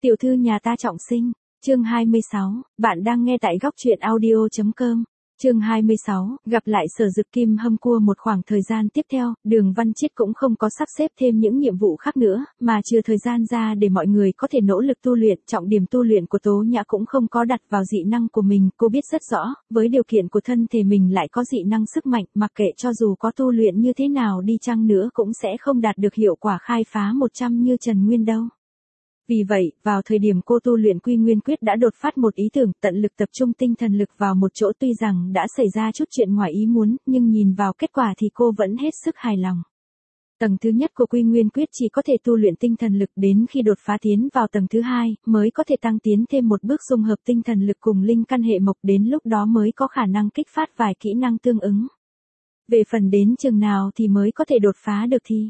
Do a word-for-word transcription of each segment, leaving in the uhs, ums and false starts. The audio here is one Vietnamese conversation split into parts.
Tiểu thư nhà ta trọng sinh, chương hai mươi sáu, bạn đang nghe tại góc truyện audio.com. Chương hai mươi sáu, gặp lại Sở Dực Kim Hâm Cua. Một khoảng thời gian tiếp theo, Đường Văn Chiết cũng không có sắp xếp thêm những nhiệm vụ khác nữa, mà trừ thời gian ra để mọi người có thể nỗ lực tu luyện. Trọng điểm tu luyện của Tố Nhã cũng không có đặt vào dị năng của mình, cô biết rất rõ, với điều kiện của thân thể mình lại có dị năng sức mạnh, mặc kệ cho dù có tu luyện như thế nào đi chăng nữa cũng sẽ không đạt được hiệu quả khai phá một trăm như Trần Nguyên đâu. Vì vậy, vào thời điểm cô tu luyện Quy Nguyên Quyết đã đột phát một ý tưởng, tận lực tập trung tinh thần lực vào một chỗ. Tuy rằng đã xảy ra chút chuyện ngoài ý muốn, nhưng nhìn vào kết quả thì cô vẫn hết sức hài lòng. Tầng thứ nhất của Quy Nguyên Quyết chỉ có thể tu luyện tinh thần lực, đến khi đột phá tiến vào tầng thứ hai, mới có thể tăng tiến thêm một bước dung hợp tinh thần lực cùng linh căn hệ mộc, đến lúc đó mới có khả năng kích phát vài kỹ năng tương ứng. Về phần đến chừng nào thì mới có thể đột phá được thì...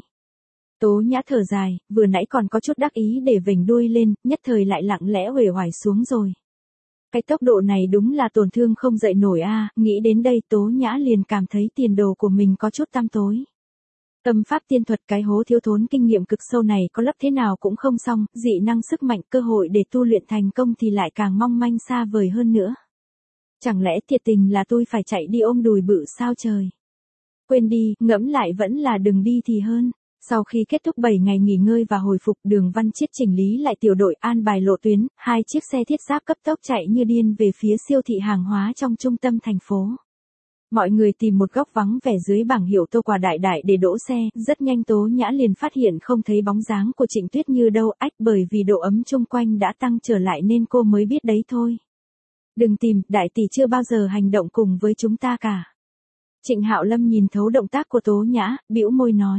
Tố Nhã thở dài, vừa nãy còn có chút đắc ý để vểnh đuôi lên, nhất thời lại lặng lẽ uể oải xuống rồi. Cái tốc độ này đúng là tổn thương không dậy nổi a. À. Nghĩ đến đây Tố Nhã liền cảm thấy tiền đồ của mình có chút tăm tối. Tâm pháp tiên thuật, cái hố thiếu thốn kinh nghiệm cực sâu này có lấp thế nào cũng không xong, dị năng sức mạnh, cơ hội để tu luyện thành công thì lại càng mong manh xa vời hơn nữa. Chẳng lẽ thiệt tình là tôi phải chạy đi ôm đùi bự sao trời? Quên đi, ngẫm lại vẫn là đừng đi thì hơn. Sau khi kết thúc bảy ngày nghỉ ngơi và hồi phục, Đường Văn Chiết chỉnh lý lại tiểu đội, an bài lộ tuyến, hai chiếc xe thiết giáp cấp tốc chạy như điên về phía siêu thị hàng hóa trong trung tâm thành phố. Mọi người tìm một góc vắng vẻ dưới bảng hiệu Tô Quả Đại Đại để đỗ xe, rất nhanh Tố Nhã liền phát hiện không thấy bóng dáng của Trịnh Tuyết Như đâu, ách, bởi vì độ ấm chung quanh đã tăng trở lại nên cô mới biết đấy thôi. Đừng tìm, đại tỷ chưa bao giờ hành động cùng với chúng ta cả. Trịnh Hạo Lâm nhìn thấu động tác của Tố Nhã, bĩu môi nói.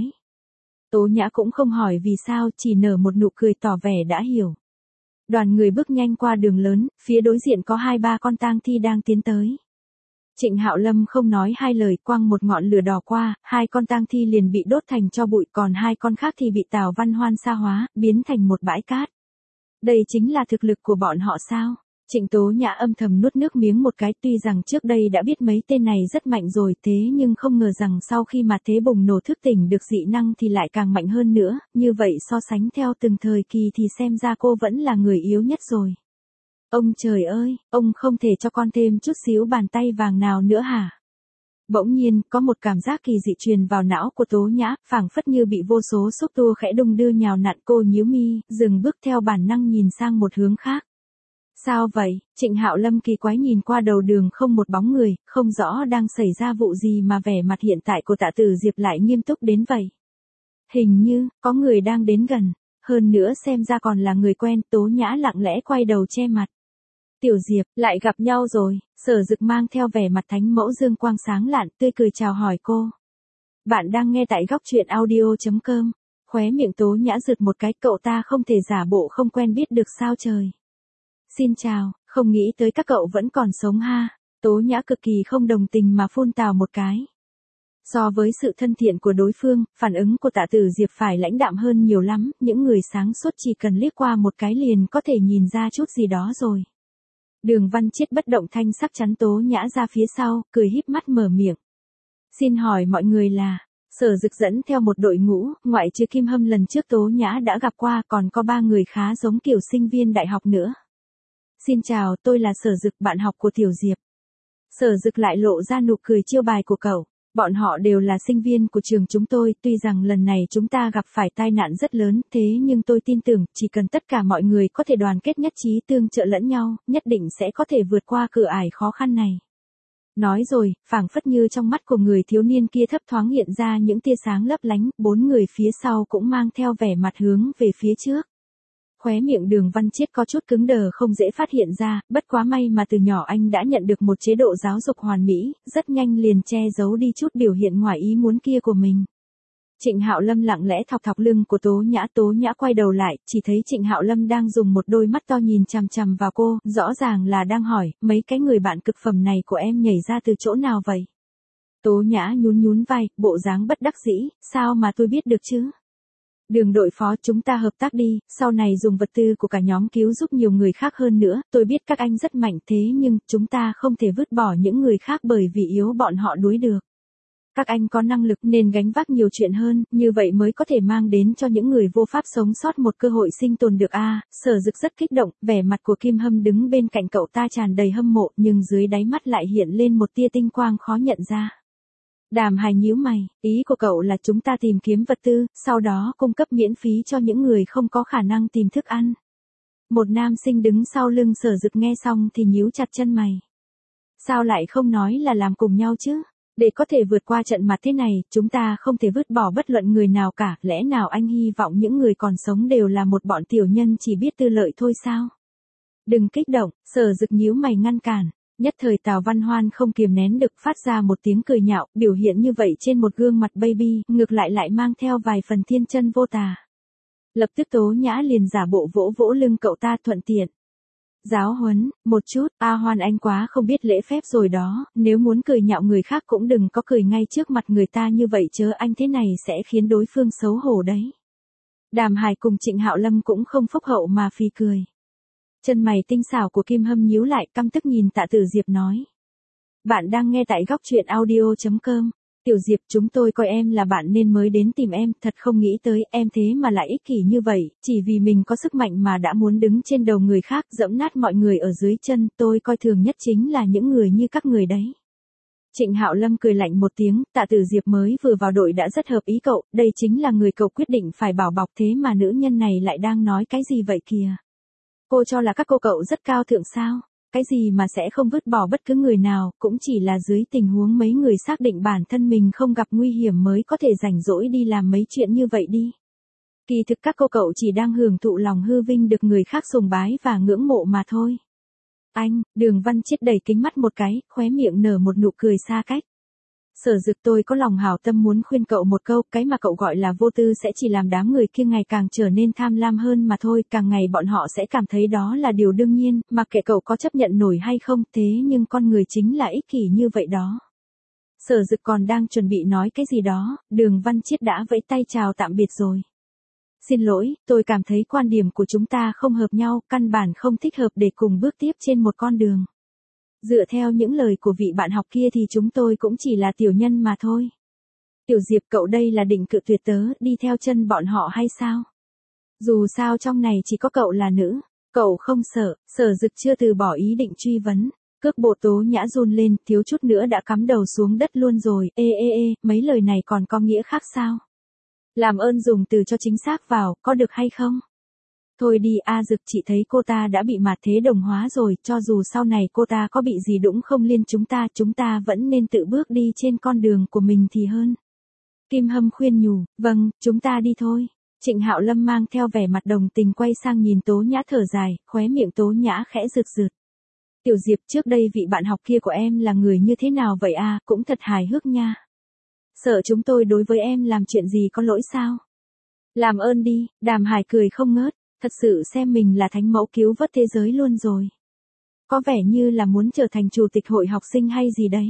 Tố Nhã cũng không hỏi vì sao, chỉ nở một nụ cười tỏ vẻ đã hiểu. Đoàn người bước nhanh qua đường lớn, phía đối diện có hai ba con tang thi đang tiến tới. Trịnh Hạo Lâm không nói hai lời, quăng một ngọn lửa đỏ qua, hai con tang thi liền bị đốt thành tro bụi, còn hai con khác thì bị Tào Văn Hoan sa hóa, biến thành một bãi cát. Đây chính là thực lực của bọn họ sao? Trịnh Tố Nhã âm thầm nuốt nước miếng một cái, tuy rằng trước đây đã biết mấy tên này rất mạnh rồi, thế nhưng không ngờ rằng sau khi mà thế bùng nổ thức tỉnh được dị năng thì lại càng mạnh hơn nữa, như vậy so sánh theo từng thời kỳ thì xem ra cô vẫn là người yếu nhất rồi. Ông trời ơi, ông không thể cho con thêm chút xíu bàn tay vàng nào nữa hả? Bỗng nhiên, có một cảm giác kỳ dị truyền vào não của Tố Nhã, phảng phất như bị vô số xúc tua khẽ đung đưa nhào nặn. Cô nhíu mi, dừng bước theo bản năng nhìn sang một hướng khác. Sao vậy? Trịnh Hạo Lâm kỳ quái nhìn qua đầu đường không một bóng người, không rõ đang xảy ra vụ gì mà vẻ mặt hiện tại của Tạ Tử Diệp lại nghiêm túc đến vậy. Hình như, có người đang đến gần, hơn nữa xem ra còn là người quen. Tố Nhã lặng lẽ quay đầu che mặt. Tiểu Diệp, lại gặp nhau rồi. Sở Dực mang theo vẻ mặt thánh mẫu dương quang sáng lạn, tươi cười chào hỏi cô. Bạn đang nghe tại góc truyện audio.com. Khóe miệng Tố Nhã giật một cái, cậu ta không thể giả bộ không quen biết được sao trời. Xin chào, không nghĩ tới các cậu vẫn còn sống ha. Tố Nhã cực kỳ không đồng tình mà phun tào một cái. So với sự thân thiện của đối phương, phản ứng của Tạ Tử Diệp phải lãnh đạm hơn nhiều lắm, những người sáng suốt chỉ cần liếc qua một cái liền có thể nhìn ra chút gì đó rồi. Đường Văn Chiết bất động thanh sắc chắn Tố Nhã ra phía sau, cười híp mắt mở miệng. Xin hỏi mọi người là... Sở Dực dẫn theo một đội ngũ, ngoại trừ Kim Hâm lần trước Tố Nhã đã gặp qua, còn có ba người khá giống kiểu sinh viên đại học nữa. Xin chào, tôi là Sở Dực, bạn học của Tiểu Diệp. Sở Dực lại lộ ra nụ cười chiêu bài của cậu. Bọn họ đều là sinh viên của trường chúng tôi, tuy rằng lần này chúng ta gặp phải tai nạn rất lớn, thế nhưng tôi tin tưởng, chỉ cần tất cả mọi người có thể đoàn kết nhất trí tương trợ lẫn nhau, nhất định sẽ có thể vượt qua cửa ải khó khăn này. Nói rồi, phảng phất như trong mắt của người thiếu niên kia thấp thoáng hiện ra những tia sáng lấp lánh, bốn người phía sau cũng mang theo vẻ mặt hướng về phía trước. Khóe miệng Đường Văn Chiết có chút cứng đờ không dễ phát hiện ra, bất quá may mà từ nhỏ anh đã nhận được một chế độ giáo dục hoàn mỹ, rất nhanh liền che giấu đi chút biểu hiện ngoài ý muốn kia của mình. Trịnh Hạo Lâm lặng lẽ thọc thọc lưng của Tố Nhã. Tố Nhã quay đầu lại, chỉ thấy Trịnh Hạo Lâm đang dùng một đôi mắt to nhìn chằm chằm vào cô, rõ ràng là đang hỏi, mấy cái người bạn cực phẩm này của em nhảy ra từ chỗ nào vậy? Tố Nhã nhún nhún vai, bộ dáng bất đắc dĩ, sao mà tôi biết được chứ? Đường đội phó, chúng ta hợp tác đi, sau này dùng vật tư của cả nhóm cứu giúp nhiều người khác hơn nữa, tôi biết các anh rất mạnh thế nhưng chúng ta không thể vứt bỏ những người khác bởi vì yếu bọn họ đuối được. Các anh có năng lực nên gánh vác nhiều chuyện hơn, như vậy mới có thể mang đến cho những người vô pháp sống sót một cơ hội sinh tồn được a. À, Sở Dực rất kích động, vẻ mặt của Kim Hâm đứng bên cạnh cậu ta tràn đầy hâm mộ, nhưng dưới đáy mắt lại hiện lên một tia tinh quang khó nhận ra. Đàm Hải nhíu mày, ý của cậu là chúng ta tìm kiếm vật tư, sau đó cung cấp miễn phí cho những người không có khả năng tìm thức ăn. Một nam sinh đứng sau lưng Sở Dực nghe xong thì nhíu chặt chân mày. Sao lại không nói là làm cùng nhau chứ? Để có thể vượt qua trận mặt thế này, chúng ta không thể vứt bỏ bất luận người nào cả, lẽ nào anh hy vọng những người còn sống đều là một bọn tiểu nhân chỉ biết tư lợi thôi sao? Đừng kích động, Sở Dực nhíu mày ngăn cản. Nhất thời Tào Văn Hoan không kiềm nén được phát ra một tiếng cười nhạo, biểu hiện như vậy trên một gương mặt baby, ngược lại lại mang theo vài phần thiên chân vô tà. Lập tức Tố Nhã liền giả bộ vỗ vỗ lưng cậu ta thuận tiện. Giáo huấn, một chút, A Hoan anh quá không biết lễ phép rồi đó, nếu muốn cười nhạo người khác cũng đừng có cười ngay trước mặt người ta như vậy chớ anh thế này sẽ khiến đối phương xấu hổ đấy. Đàm Hải cùng Trịnh Hạo Lâm cũng không phúc hậu mà phì cười. Chân mày tinh xảo của Kim Hâm nhíu lại căm tức nhìn Tạ Tử Diệp nói. Bạn đang nghe tại góc truyện audio chấm com. Tiểu Diệp, chúng tôi coi em là bạn nên mới đến tìm em, thật không nghĩ tới em thế mà lại ích kỷ như vậy, chỉ vì mình có sức mạnh mà đã muốn đứng trên đầu người khác, dẫm nát mọi người ở dưới chân, tôi coi thường nhất chính là những người như các người đấy. Trịnh Hạo Lâm cười lạnh một tiếng, Tạ Tử Diệp mới vừa vào đội đã rất hợp ý cậu, đây chính là người cậu quyết định phải bảo bọc thế mà nữ nhân này lại đang nói cái gì vậy kìa. Cô cho là các cô cậu rất cao thượng sao? Cái gì mà sẽ không vứt bỏ bất cứ người nào, cũng chỉ là dưới tình huống mấy người xác định bản thân mình không gặp nguy hiểm mới có thể rảnh rỗi đi làm mấy chuyện như vậy đi. Kỳ thực các cô cậu chỉ đang hưởng thụ lòng hư vinh được người khác sùng bái và ngưỡng mộ mà thôi. Anh, Đường Văn Chiết đẩy kính mắt một cái, khóe miệng nở một nụ cười xa cách. Sở Dực, tôi có lòng hảo tâm muốn khuyên cậu một câu, cái mà cậu gọi là vô tư sẽ chỉ làm đám người kia ngày càng trở nên tham lam hơn mà thôi, càng ngày bọn họ sẽ cảm thấy đó là điều đương nhiên, mặc kệ cậu có chấp nhận nổi hay không, thế nhưng con người chính là ích kỷ như vậy đó. Sở Dực còn đang chuẩn bị nói cái gì đó, Đường Văn Chiết đã vẫy tay chào tạm biệt rồi. Xin lỗi, tôi cảm thấy quan điểm của chúng ta không hợp nhau, căn bản không thích hợp để cùng bước tiếp trên một con đường. Dựa theo những lời của vị bạn học kia thì chúng tôi cũng chỉ là tiểu nhân mà thôi. Tiểu Diệp, cậu đây là định cự tuyệt tớ đi theo chân bọn họ hay sao? Dù sao trong này chỉ có cậu là nữ, cậu không sợ. Sở Dực chưa từ bỏ ý định truy vấn. Cước bộ Tố Nhã run lên, thiếu chút nữa đã cắm đầu xuống đất luôn rồi. Ê ê ê, mấy lời này còn có nghĩa khác sao? Làm ơn dùng từ cho chính xác vào, có được hay không? Thôi đi A Dực, chị thấy cô ta đã bị mạt thế đồng hóa rồi, cho dù sau này cô ta có bị gì đũng không liên chúng ta, chúng ta vẫn nên tự bước đi trên con đường của mình thì hơn. Kim Hâm khuyên nhủ, vâng, chúng ta đi thôi. Trịnh Hạo Lâm mang theo vẻ mặt đồng tình quay sang nhìn Tố Nhã thở dài, khóe miệng Tố Nhã khẽ rực rực. Tiểu Diệp, trước đây vị bạn học kia của em là người như thế nào vậy à, cũng thật hài hước nha. Sợ chúng tôi đối với em làm chuyện gì có lỗi sao? Làm ơn đi, Đàm Hải cười không ngớt. Thật sự xem mình là thánh mẫu cứu vớt thế giới luôn rồi. Có vẻ như là muốn trở thành chủ tịch hội học sinh hay gì đấy.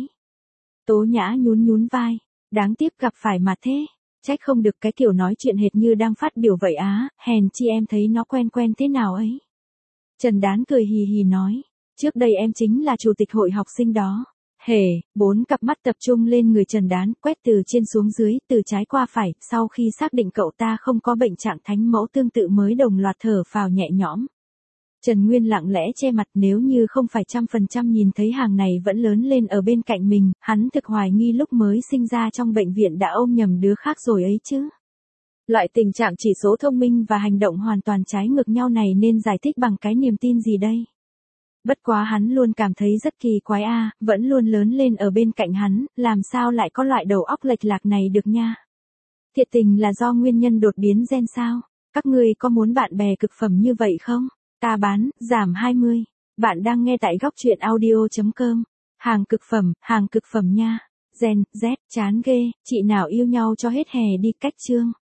Tố Nhã nhún nhún vai. Đáng tiếc gặp phải mà thế. Trách không được cái kiểu nói chuyện hệt như đang phát biểu vậy á, hèn chi em thấy nó quen quen thế nào ấy. Trần Đán cười hì hì nói. Trước đây em chính là chủ tịch hội học sinh đó. Hề, bốn cặp mắt tập trung lên người Trần Đán, quét từ trên xuống dưới, từ trái qua phải, sau khi xác định cậu ta không có bệnh trạng thánh mẫu tương tự mới đồng loạt thở phào nhẹ nhõm. Trần Nguyên lặng lẽ che mặt, nếu như không phải trăm phần trăm nhìn thấy hàng này vẫn lớn lên ở bên cạnh mình, hắn thực hoài nghi lúc mới sinh ra trong bệnh viện đã ôm nhầm đứa khác rồi ấy chứ. Loại tình trạng chỉ số thông minh và hành động hoàn toàn trái ngược nhau này nên giải thích bằng cái niềm tin gì đây? Bất quá hắn luôn cảm thấy rất kỳ quái a, vẫn luôn lớn lên ở bên cạnh hắn, làm sao lại có loại đầu óc lệch lạc này được nha. Thiệt tình là do nguyên nhân đột biến gen sao? Các ngươi có muốn bạn bè cực phẩm như vậy không? Ta bán, giảm hai mươi. Bạn đang nghe tại góc truyện audio chấm com. Hàng cực phẩm, hàng cực phẩm nha. Gen, Z, chán ghê, chị nào yêu nhau cho hết hè đi cách chương.